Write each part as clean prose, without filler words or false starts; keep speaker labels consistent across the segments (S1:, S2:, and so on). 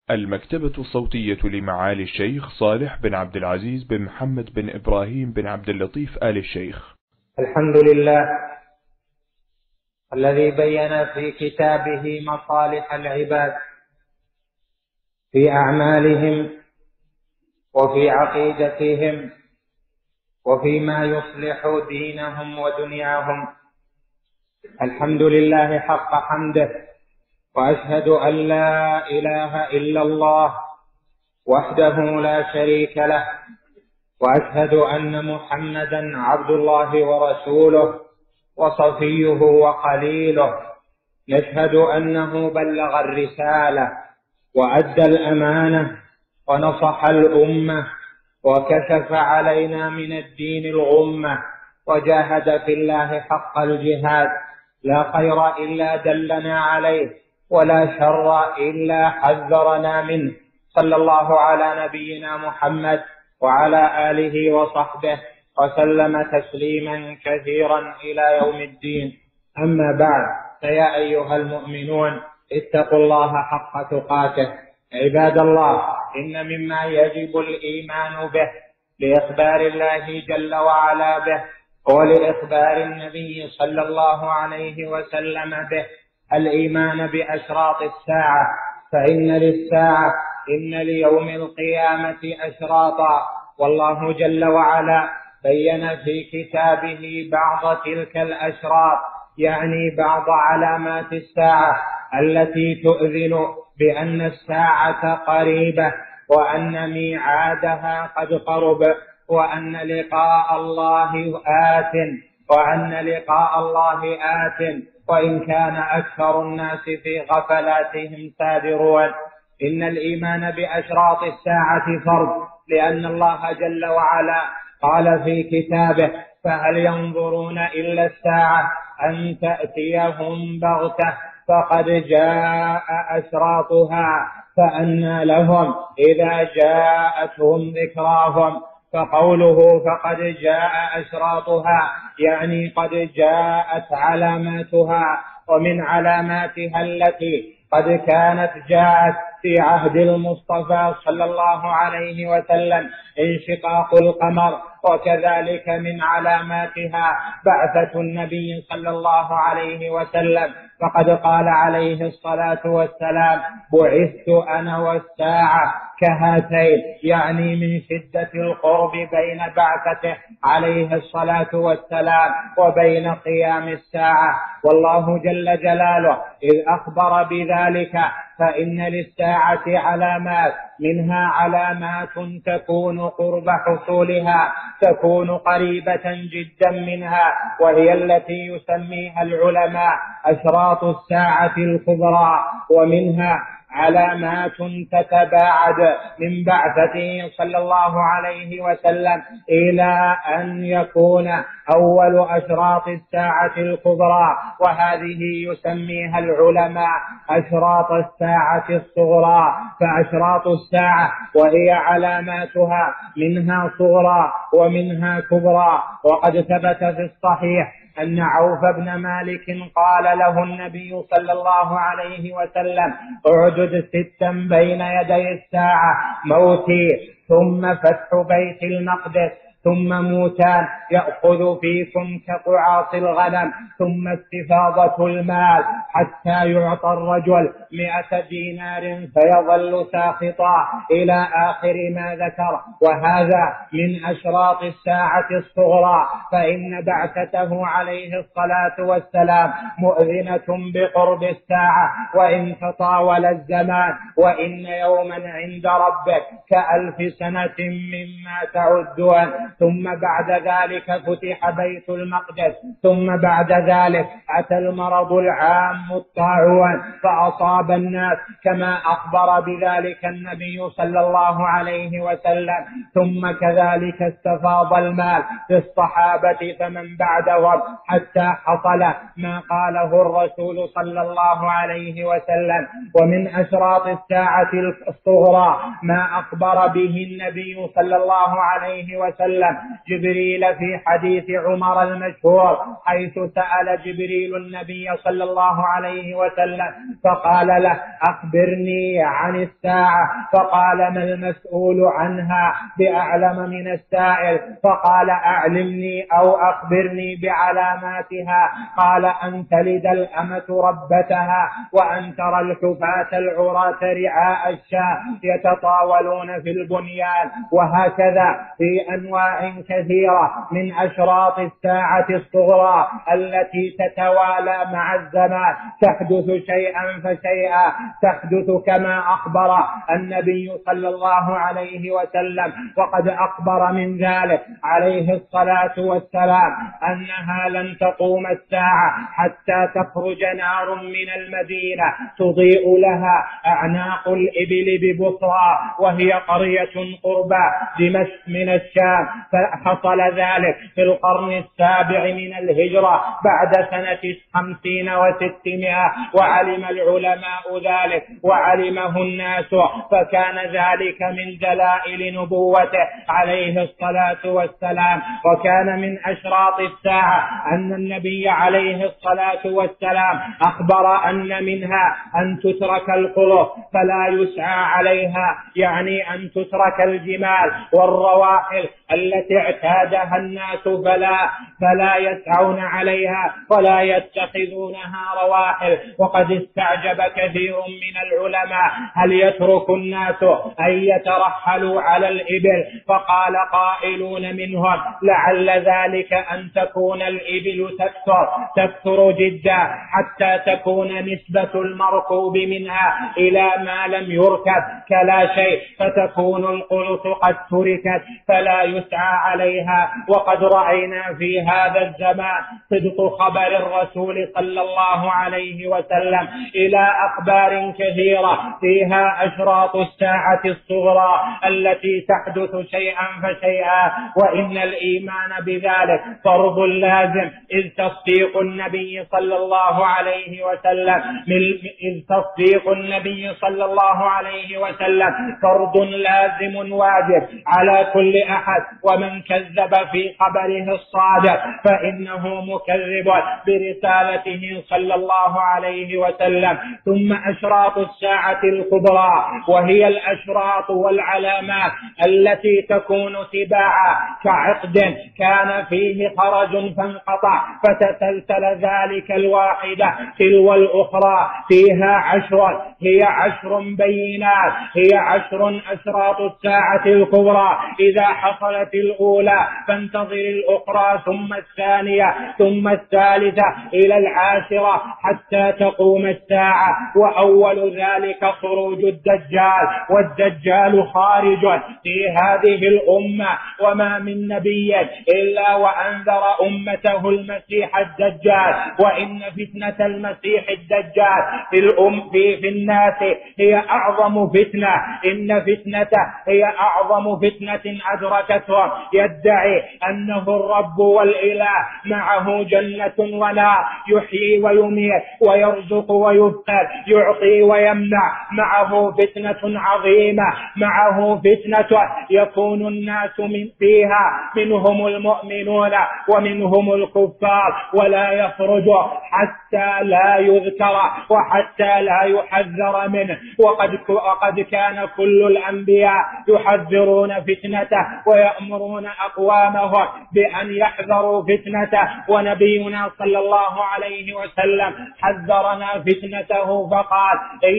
S1: المكتبة الصوتية لمعالي الشيخ صالح بن عبد العزيز بن محمد بن إبراهيم بن عبد اللطيف آل الشيخ.
S2: الحمد لله الذي بين في كتابه مصالح العباد في أعمالهم وفي عقيدتهم وفيما يصلح دينهم ودنياهم. الحمد لله حق حمده، وأشهد أن لا إله إلا الله وحده لا شريك له، وأشهد أن محمدا عبد الله ورسوله وصفيه وخليله. نشهد أنه بلغ الرسالة وأدى الأمانة ونصح الأمة وكشف علينا من الدين الغمة، وجاهد في الله حق الجهاد. لا خير إلا دلنا عليه، ولا شر إلا حذرنا منه. صلى الله على نبينا محمد وعلى آله وصحبه وسلم تسليما كثيرا إلى يوم الدين. أما بعد، فيا أيها المؤمنون اتقوا الله حق تقاته. عباد الله، إن مما يجب الإيمان به لإخبار الله جل وعلا به ولإخبار النبي صلى الله عليه وسلم به الإيمان بأشراط الساعة، فإن للساعة إن ليوم القيامة أشراطا، والله جل وعلا بين في كتابه بعض تلك الأشراط، يعني بعض علامات الساعة التي تؤذن بأن الساعة قريبة، وأن ميعادها قد قرب، وأن لقاء الله آت، وإن كان أكثر الناس في غفلاتهم سابرون. إن الإيمان بأشراط الساعة فرض، لأن الله جل وعلا قال في كتابه: فهل ينظرون إلا الساعة أن تأتيهم بغتة فقد جاء أشراطها فأنى لهم إذا جاءتهم ذكراهم. فقوله فقد جاء أشراطها يعني قد جاءت علاماتها، ومن علاماتها التي قد كانت جاءت في عهد المصطفى صلى الله عليه وسلم انشقاق القمر، وكذلك من علاماتها بعثة النبي صلى الله عليه وسلم، فقد قال عليه الصلاة والسلام: بعثت أنا والساعة كهاتين، يعني من شدة القرب بين بعثته عليه الصلاة والسلام وبين قيام الساعة. والله جل جلاله إذ أخبر بذلك فإن للساعة علامات، منها علامات تكون قرب حصولها، تكون قريبة جدا منها، وهي التي يسميها العلماء أشراط الساعة الكبرى. ومنها علامات تتباعد من بعثته صلى الله عليه وسلم إلى أن يكون أول أشراط الساعة الكبرى، وهذه يسميها العلماء أشراط الساعة الصغرى. فأشراط الساعة وهي علاماتها منها صغرى ومنها كبرى. وقد ثبت في الصحيح أن عوف بن مالك قال له النبي صلى الله عليه وسلم: اعدد 6 بين يدي الساعة: موتي، ثم فتح بيت المقدس، ثم موتان يأخذ فيكم كقعاص الغنم، ثم استفاضة المال حتى يعطى الرجل 100 دينار فيظل ساخطا، إلى آخر ما ذكر. وهذا من أشراط الساعة الصغرى، فإن بعثته عليه الصلاة والسلام مؤذنة بقرب الساعة وإن تطاول الزمان. وإن يوما عند ربك ك1000 سنة مما تعدون. ثم بعد ذلك فتح بيت المقدس، ثم بعد ذلك أتى المرض العام الطاعون فأصاب الناس كما أخبر بذلك النبي صلى الله عليه وسلم. ثم كذلك استفاض المال في الصحابة فمن بعدهم، حتى حصل ما قاله الرسول صلى الله عليه وسلم. ومن أشراط الساعة الصغرى ما أخبر به النبي صلى الله عليه وسلم وسلم جبريل في حديث عمر المشهور، حيث سأل جبريل النبي صلى الله عليه وسلم فقال له: أخبرني عن الساعة. فقال: ما المسؤول عنها بأعلم من السائل. فقال: أعلمني أو أخبرني بعلاماتها. قال: أن تلد الأمة ربتها، وأن ترى الحفاة العراة رعاء الشاة يتطاولون في البنيان. وهكذا في أنواع كثيرة من أشراط الساعة الصغرى التي تتوالى مع الزمان، تحدث شيئا فشيئا، تحدث كما أخبر النبي صلى الله عليه وسلم. وقد أخبر من ذلك عليه الصلاة والسلام أنها لن تقوم الساعة حتى تخرج نار من المدينة تضيء لها أعناق الإبل ببصرى، وهي قرية قربى دمشق من الشام. فحصل ذلك في القرن السابع من الهجرة بعد سنة 50 و600، وعلم العلماء ذلك وعلمه الناس، فكان ذلك من دلائل نبوته عليه الصلاة والسلام. وكان من أشراط الساعة أن النبي عليه الصلاة والسلام أخبر أن منها أن تترك القلوب فلا يسعى عليها، يعني أن تترك الجمال والرواحل التي اعتادها الناس فلا يسعون عليها ولا يتخذونها رواحل. وقد استعجب كثير من العلماء: هل يترك الناس أن يترحلوا على الإبل؟ فقال قائلون منهم: لعل ذلك أن تكون الإبل تكثر جدا حتى تكون نسبة المركوب منها إلى ما لم يركب كلا شيء، فتكون القلوس قد تركت فلا يسعى عليها. وقد رأينا في هذا الزمان صدق خبر الرسول صلى الله عليه وسلم إلى أخبار كثيرة فيها أشراط الساعة الصغرى التي تحدث شيئا فشيئا، وإن الإيمان بذلك فرض لازم، إذ تصديق النبي صلى الله عليه وسلم فرض لازم واجب على كل أحد. ومن كذب في خبره الصادق فإنه مكذب برسالته صلى الله عليه وسلم. ثم أشراط الساعة الكبرى، وهي الأشراط والعلامات التي تكون تباعا كعقد كان فيه خرج فانقطع فتسلسل ذلك الواحدة تلو الأخرى، فيها عشر، هي 10 بينات، هي 10 أشراط الساعة الكبرى. إذا حصلت الأولى فانتظر الأخرى، ثم الثانية، ثم الثالثة، إلى 10 حتى تقوم الساعة. وأول ذلك خروج الدجال، والدجال خارج في هذه الأمة، وما من نبي إلا وأنذر أمته المسيح الدجال. وإن فتنة المسيح الدجال في الناس هي أعظم فتنة، إن فتنته هي أعظم فتنة أدركتهم. يدعي أنه الرب والإله، معه جنة ونار، يحيي ويميت ويرزق ويبقر، يعطي ويمنع، معه فتنة عظيمة، معه فتنة يكون الناس فيها منهم المؤمنون ومنهم الكفار، ولا يخرج حتى لا يذكر وحتى لا يحذر منه. وقد كان كل الأنبياء يحذرون فتنته ويأمرون أقوامهم بأن يحذروا فتنته، ونبينا صلى الله عليه وسلم حذرنا فتنته فقال: إن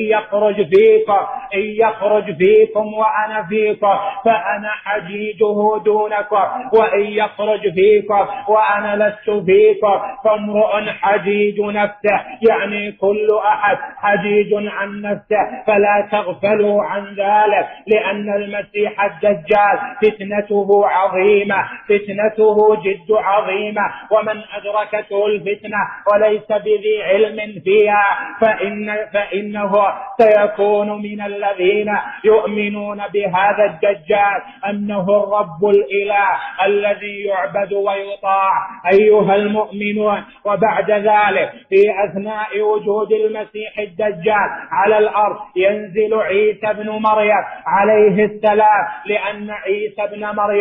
S2: يخرج فيكم وأنا فيكم فأنا حجيجه دونكم، وإن يخرج فيكم وأنا لست فيكم فامرؤ حجيج نفسه، يعني كل أحد حجيج عن نفسه، فلا تغفلوا عن ذلك، لأن المسيح الدجال فتنته عظيمة، فتنته جد عظيمة. ومن أدركته الفتنة وليس بذي علم فيها فإنه سيكون من الذين يؤمنون بهذا الدجال أنه الرب الإله الذي يعبد ويطاع. أيها المؤمنون، وبعد ذلك في أثناء وجود المسيح الدجال على الأرض ينزل عيسى بن مريم عليه السلام، لأن عيسى بن مريم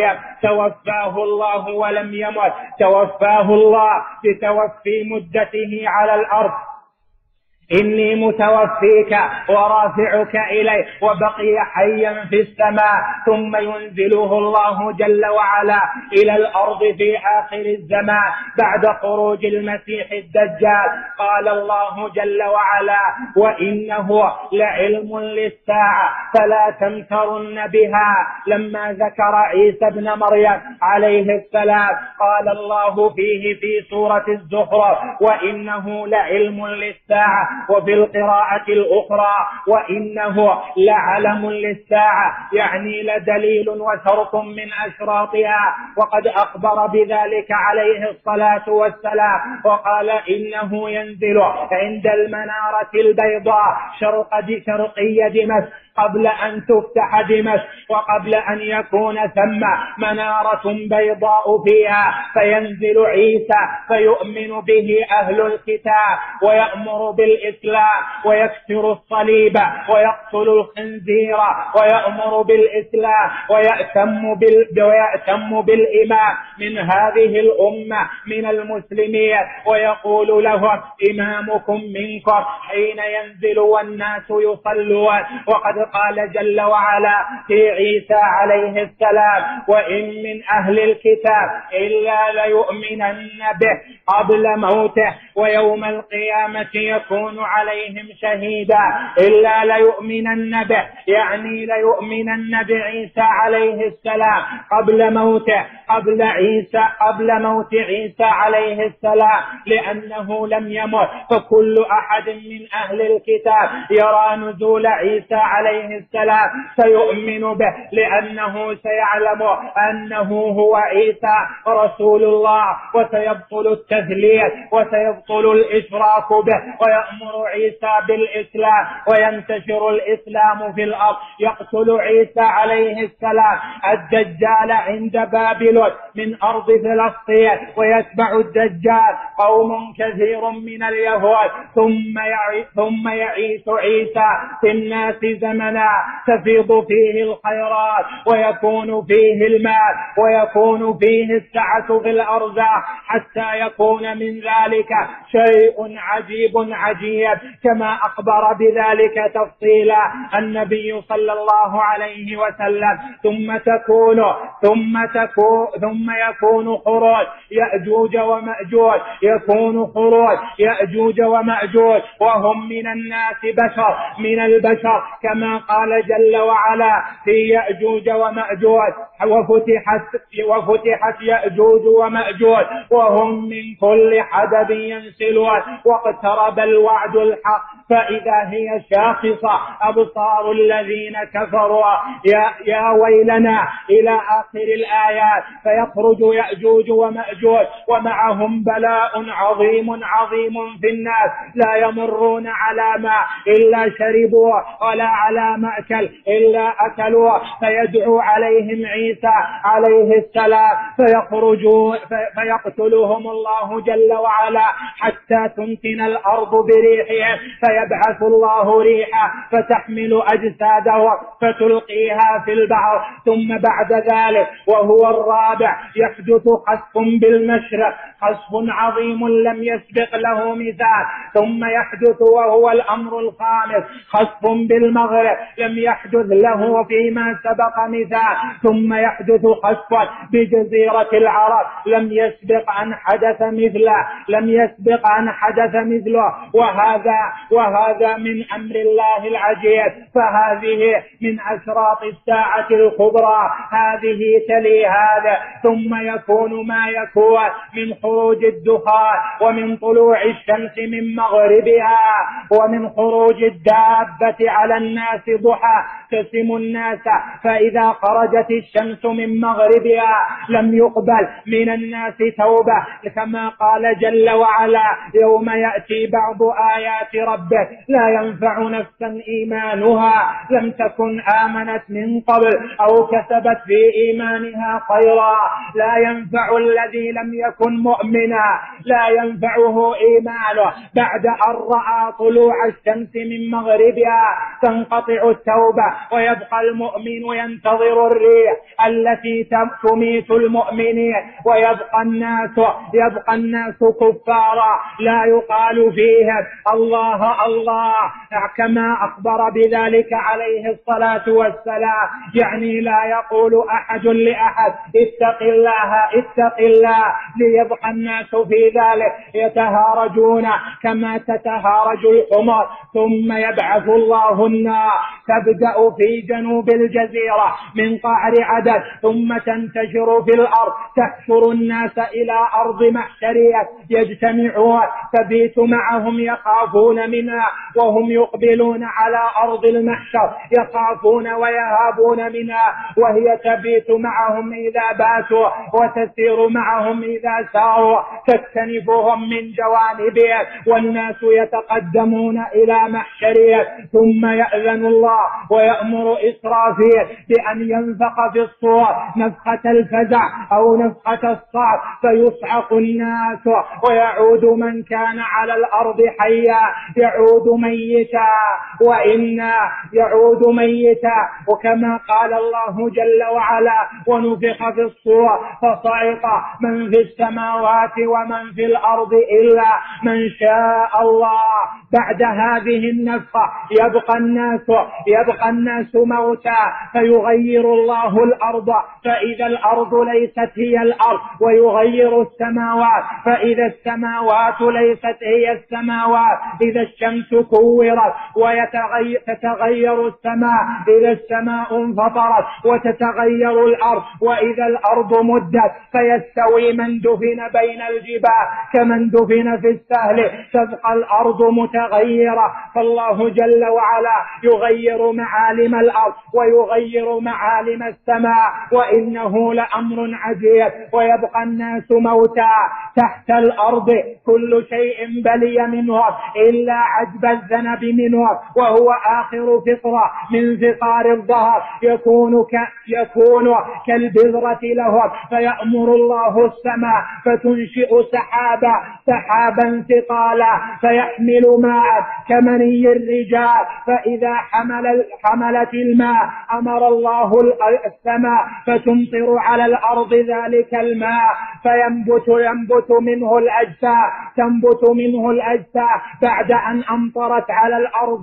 S2: مريم توفاه الله ولم يمت، توفاه الله بتوفي مدته على الأرض. إني متوفيك ورافعك إلي، وبقي حيا في السماء، ثم ينزله الله جل وعلا إلى الأرض في آخر الزمان بعد خروج المسيح الدجال. قال الله جل وعلا: وإنه لعلم للساعة فلا تمترن بها. لما ذكر عيسى بن مريم عليه السلام قال الله فيه في سورة الزخرف: وإنه لعلم للساعة، وفي القراءة الأخرى: وإنه لعلم للساعة، يعني لدليل وشرط من أشراطها. وقد أخبر بذلك عليه الصلاة والسلام وقال: إنه ينزل عند المنارة البيضاء شرقي دمشق قبل أن تفتح دمشق، وقبل أن يكون ثم منارة بيضاء فيها، فينزل عيسى فيؤمن به أهل الكتاب ويأمر بالإسلام ويكسر الصليب ويقتل الخنزير ويأمر بالإسلام ويأتم بالإمام من هذه الأمة من المسلمين، ويقول له: إمامكم منكم حين ينزل والناس يصلون. وقد قال جل وعلا في عيسى عليه السلام: وإن من أهل الكتاب إلا ليؤمنن به قبل موته ويوم القيامة يكون عليهم شهيدا. إلا ليؤمنن به يعني ليؤمنن بعيسى عليه السلام قبل موته، قبل موت عيسى عليه السلام، لأنه لم يمت. فكل أحد من أهل الكتاب يرى نزول عيسى عليه السلام سيؤمن به، لأنه سيعلم أنه هو عيسى رسول الله، وسيبطل التثليث وسيبطل الإشراك به، ويأمر عيسى بالإسلام وينتشر الإسلام في الأرض. يقتل عيسى عليه السلام الدجال عند بابلون من أرض فلسطين، ويتبع الدجال قوم كثير من اليهود، ثم يعيش عيسى في الناس زمنا تفيض فيه الخيرات ويكون فيه المال ويكون فيه السعة في الأرزاق، حتى يكون من ذلك شيء عجيب كما أخبر بذلك تفصيلا النبي صلى الله عليه وسلم. ثم يكون خروج يأجوج ومأجوج، يكون خروج يأجوج ومأجوج وهم من الناس بشر من البشر، كما قال جل وعلا في يأجوج ومأجوج: وفتحت يأجوج ومأجوج وهم من كل حدب ينسلون، واقترب الوعد الحق فإذا هي شاخصة أبصار الذين كفروا. يا ويلنا إلى آخر الآيات. فيخرج يأجوج ومأجوج ومعهم بلاء عظيم في الناس، لا يمرون على ماء إلا شربوا ولا على مأكل إلا أكلوا. فيدعو عليهم عيسى عليه السلام فيقتلهم الله جل وعلا حتى تنتن الأرض بريحهم، فيبعث الله ريحا فتحمل أجسادهم فتلقيها في البحر. ثم بعد ذلك وهو الرابع يحدث خسف بالمشرق، خسف عظيم لم يسبق له مثال. ثم يحدث وهو الأمر الخامس خسف بالمغرب لم يحدث له فيما سبق مثال. ثم يحدث خسف بجزيرة العرب لم يسبق أن حدث مثله. وهذا من أمر الله العجيب. فهذه من أشراط الساعة الكبرى، هذه تلي هذا. ثم يكون ما يكون من خروج الدخان، ومن طلوع الشمس من مغربها، ومن خروج الدابة على الناس ضحى تسم الناس، فإذا خرجت الشمس من مغربها لم يقبل من الناس توبة، كما قال جل وعلا: يوم يأتي بعض آيات ربه معصية لا ينفع نفسا إيمانها لم تكن آمنت من قبل أو كسبت في إيمانها خيرا. لا ينفع الذي لم يكن مؤمنا لا ينفعه إيمانه بعد أن رأى طلوع الشمس من مغربها تنقطع التوبة ويبقى المؤمن ينتظر الريح التي تميت المؤمنين، ويبقى الناس كفارا لا يقال فيهم الله الله كما أخبر بذلك عليه الصلاة والسلام. يعني لا يقول أحد لأحد اتق الله ليبقى الناس في ذلك يتهارجون كما تتهارج الحمر. ثم يبعث الله النار تبدأ في جنوب الجزيرة من قعر عدن ثم تنتشر في الأرض تحشر الناس إلى أرض محشرية يجتمعون تبيت معهم يخافون منها وهم يقبلون على أرض المحشر يخافون ويهابون منها، وهي تبيت معهم إذا باتوا وتسير معهم إذا ساروا تكتنفهم من جوانبها والناس يتقدمون إلى محشرها. ثم يأذن الله ويأمر إسرافيل بأن ينفخ في الصور نفخة الفزع أو نفخة الصعق فيصعق الناس ويعود من كان على الأرض حيا يعود ميتا وإنا يعود ميتا. وكما قال الله جل وعلا ونفخ في الصور فصعق من في السماوات ومن في الأرض إلا من شاء الله. بعد هذه النفخة يبقى الناس موتى فيغير الله الأرض فإذا الأرض ليست هي الأرض، ويغير السماوات فإذا السماوات ليست هي السماوات، إذا الشمس كورت وتتغير السماء إذا السماء انفطرت، وتتغير الأرض وإذا الأرض مدت فيستوي من دفن بين الجبال كمن دفن في السهل، تبقى الأرض متغيرة. فالله جل وعلا يغير معالم الأرض ويغير معالم السماء وإنه لأمر عجيب. ويبقى الناس موتى تحت الأرض كل شيء بلي منه إلا عجب الذنب منه وهو آخر فقرة من فقار الظهر يكون كالبذرة لهم، فيأمر الله السماء فتنشئ سحابا ثقالا فيحمل ماء كمني الرجال، فإذا حملت الماء أمر الله السماء فتمطر على الأرض ذلك الماء تنبت منه الأجساء بعد أن أمطرت على الأرض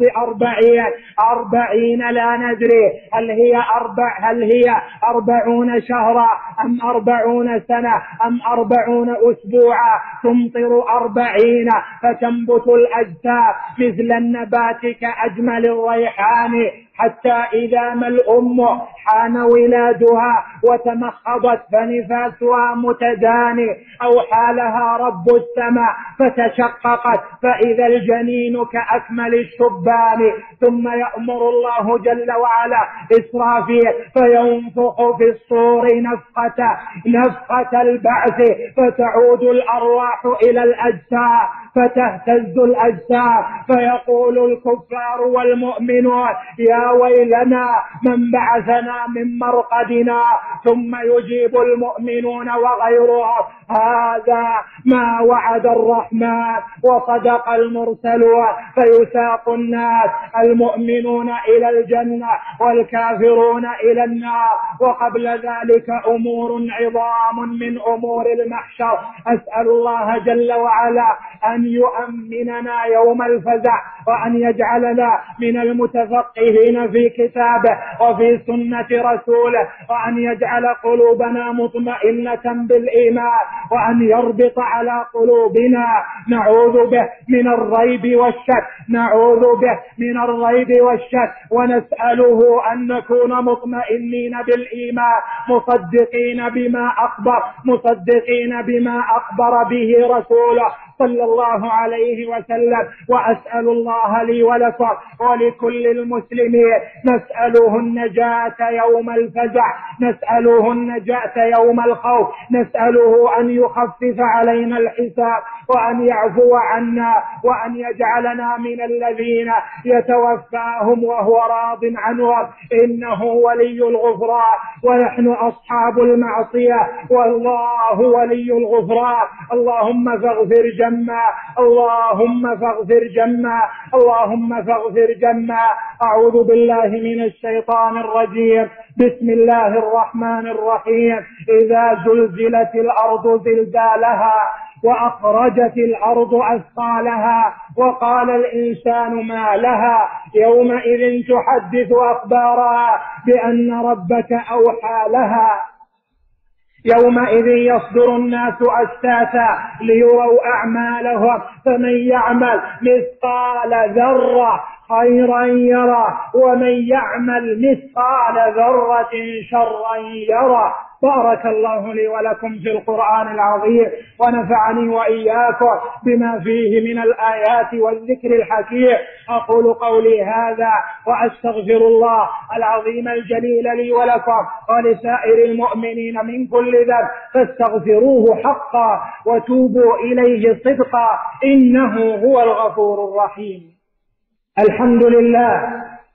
S2: 40 لا ندري هل هي 40 شهرا أم 40 سنة أم 40 أسبوعا، تمطر 40 فتنبت الأجساء مثل النبات كأجمل الريحان، حتى إذا ما الأم حان ولادها وتمخضت فنفاسها متداني أو حالها رب السماء فتشققت فإذا الجنين كأكمل الشبان. ثم يأمر الله جل وعلا إسرافيل فينفخ في الصور نفخة البعث فتعود الأرواح إلى الأجساد فتهتز الأجساد فيقول الكفار والمؤمنون يا ويلنا من بعثنا من مرقدنا، ثم يجيب المؤمنون وغيرهم هذا ما وعد الرحمن وصدق المرسلون، فيساق الناس المؤمنون إلى الجنة والكافرون إلى النار. وقبل ذلك أمور عظام من أمور المحشر، أسأل الله جل وعلا أن يؤمننا يوم الفزع وأن يجعلنا من المتفقهين في كتابه وفي سنة رسوله، وأن يجعل قلوبنا مطمئنة بالإيمان وأن يربط على قلوبنا. نعوذ به من الريب والشك ونسأله أن نكون مطمئنين بالإيمان مصدقين بما أخبر به رسوله صلى الله عليه وسلم. وأسأل الله لي ولكم ولكل المسلمين، نسأله النجاة يوم الفزع، نسأله النجاة يوم الخوف، نسأله أن يخفف علينا الحساب وأن يعفو عنا وأن يجعلنا من الذين يتوفاهم وهو راض عنهم، إنه ولي الغفران ونحن أصحاب المعصية والله ولي الغفران. اللهم فاغفر جما، اللهم فاغفر جما، اللهم فاغفر جما. أعوذ بالله من الشيطان الرجيم. بسم الله الرحمن الرحيم. إذا زلزلت الأرض زلزالها وأخرجت الأرض أثقالها وقال الإنسان ما لها يومئذ تحدث أخبارها بأن ربك أوحى لها. يومئذ يصدر الناس أشتاتا ليروا أعمالهم، فمن يعمل مثقال ذرة خيرا يره ومن يعمل مثقال ذرة شرا يره. بارك الله لي ولكم في القرآن العظيم، ونفعني وإياكم بما فيه من الآيات والذكر الحكيم. أقول قولي هذا وأستغفر الله العظيم الجليل لي ولكم ولسائر المؤمنين من كل ذنب، فاستغفروه حقا وتوبوا إليه صدقا، إنه هو الغفور الرحيم. الحمد لله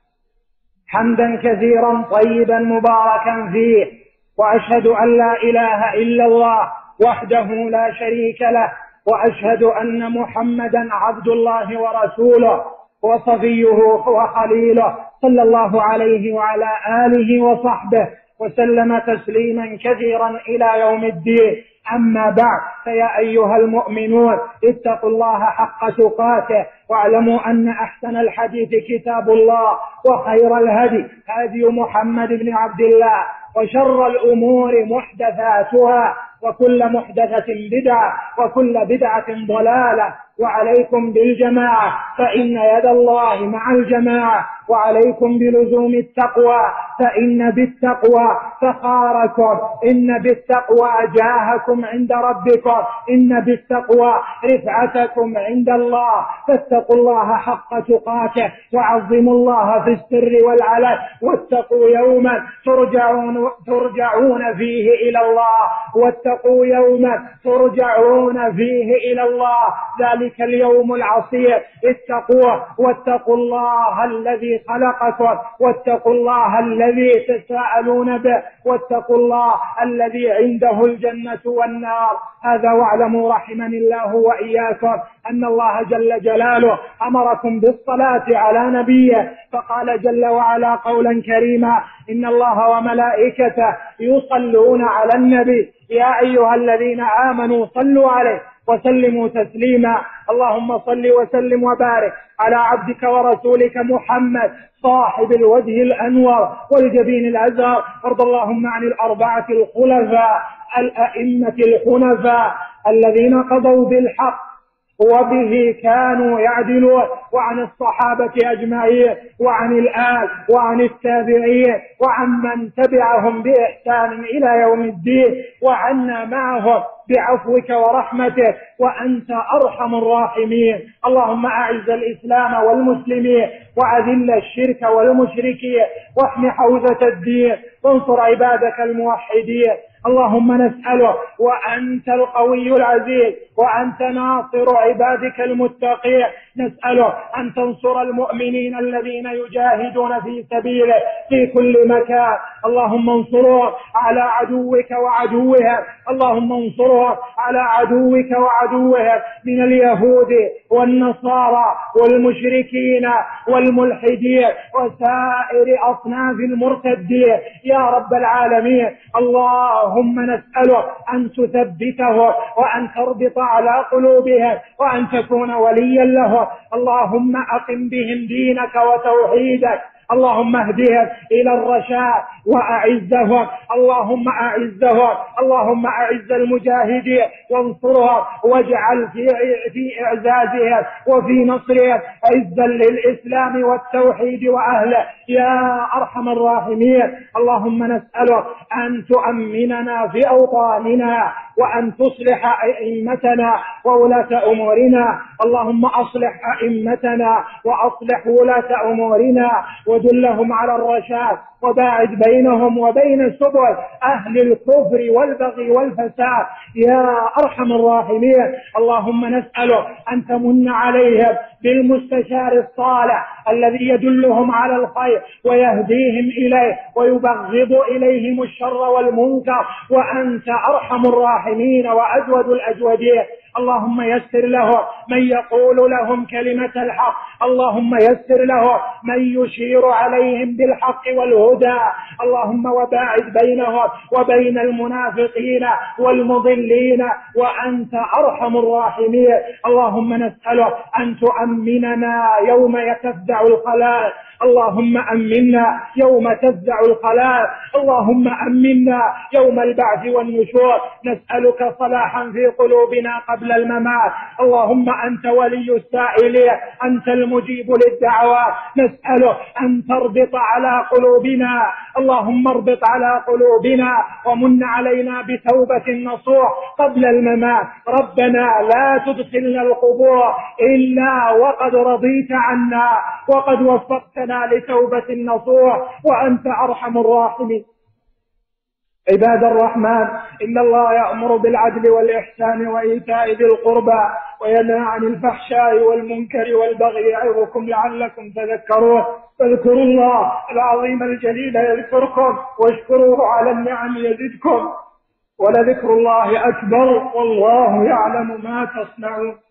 S2: حمدا كثيرا طيبا مباركا فيه، وأشهد أن لا إله إلا الله وحده لا شريك له، وأشهد أن محمدا عبد الله ورسوله وصفيه وخليله، صلى الله عليه وعلى آله وصحبه وسلم تسليما كثيرا إلى يوم الدين. أما بعد، فيا أيها المؤمنون اتقوا الله حق تقاته، واعلموا أن أحسن الحديث كتاب الله، وخير الهدي هدي محمد بن عبد الله، وشر الأمور محدثاتها، وكل محدثة بدعة، وكل بدعة ضلالة. وعليكم بالجماعة فإن يد الله مع الجماعة، وعليكم بلزوم التقوى فإن بالتقوى فخاركم، إن بالتقوى جاهكم عند ربكم، إن بالتقوى رفعتكم عند الله. فاتقوا الله حق تقاته وعظموا الله في السر والعلن، واتقوا يوما ترجعون فيه إلى الله، واتقوا يوما ترجعون فيه إلى الله، ذلك اليوم العصير. اتقوه واتقوا الله الذي خلقكم، واتقوا الله الذي تساءلون به، واتقوا الله الذي عنده الجنة والنار. هذا واعلموا رحمني الله وإياكم أن الله جل جلاله أمركم بالصلاة على نبيه، فقال جل وعلا قولا كريما: إن الله وملائكته يصلون على النبي يا أيها الذين آمنوا صلوا عليه وسلموا تسليما. اللهم صل وسلم وبارك على عبدك ورسولك محمد صاحب الوجه الأنور والجبين الأزهر. وارض اللهم عن الأربعة الخلفاء الأئمة الحنفاء الذين قضوا بالحق وبه كانوا يعدلون، وعن الصحابة أجمعين، وعن الآل، وعن التابعين، وعن من تبعهم بإحسان إلى يوم الدين، وعنا معهم بعفوك ورحمتك، وأنت أرحم الراحمين. اللهم أعز الإسلام والمسلمين، وأذل الشرك والمشركين، واحم حوزة الدين، وانصر عبادك الموحدين. اللهم نسأله وأنت القوي العزيز، وأنت ناصر عبادك المتقين، نسأله أن تنصر المؤمنين الذين يجاهدون في سبيله في كل مكان. اللهم انصرهم على عدوك وعدوهم، اللهم انصرهم على عدوك وعدوهم من اليهود والنصارى والمشركين والملحدين وسائر أصناف المرتدين يا رب العالمين. اللهم نسأله أن تثبته وأن تربط على قلوبهم وأن تكون وليا له. اللهم أقم بهم دينك وتوحيدك، اللهم اهدهم إلى الرشاد وأعزهم، اللهم أعزهم، اللهم أعز المجاهدين وانصرهم، واجعل في إعزازهم وفي نصرهم عزا للإسلام والتوحيد وأهله يا أرحم الراحمين. اللهم نسألك أن تؤمننا في أوطاننا وأن تصلح أئمتنا وولاة أمورنا. اللهم أصلح أئمتنا وأصلح ولاة أمورنا ودلهم على الرشاد، وباعد بينهم وبين سبل أهل الكفر والبغي والفساد يا أرحم الراحمين. اللهم نسأله أن تمن عليهم بالمستشار الصالح الذي يدلهم على الخير ويهديهم إليه ويبغض إليهم الشر والمنكر، وأنت أرحم الراحمين وأجود الأجودين. اللهم يسر له من يقول لهم كلمة الحق، اللهم يسر له من يشير عليهم بالحق والهدى. اللهم وباعد بينهم وبين المنافقين والمضلين وأنت أرحم الراحمين. اللهم نسأله أن تؤمننا يوم يتفزع الخلائق، اللهم أمنا يوم تفزع الخلائق، اللهم أمنا يوم البعث والنشور. نسألك صلاحا في قلوبنا قبل الممات، اللهم أنت ولي السائلين، أنت المجيب للدعوات. نسأله أن تربط على قلوبنا، اللهم اربط على قلوبنا ومن علينا بتوبة نصوح قبل الممات. ربنا لا تدخلنا القبور إلا وقد رضيت عنا وقد وفقتنا لتوبة نصوح وأنت أرحم الراحمين. عباد الرحمن، إن الله يأمر بالعدل والإحسان وإيتاء ذي القربى وينهى عن الفحشاء والمنكر والبغي يعظكم لعلكم تذكرون. فاذكروا الله العظيم الجليل يذكركم واشكروه على النعم يزدكم ولذكر الله أكبر والله يعلم ما تصنعون.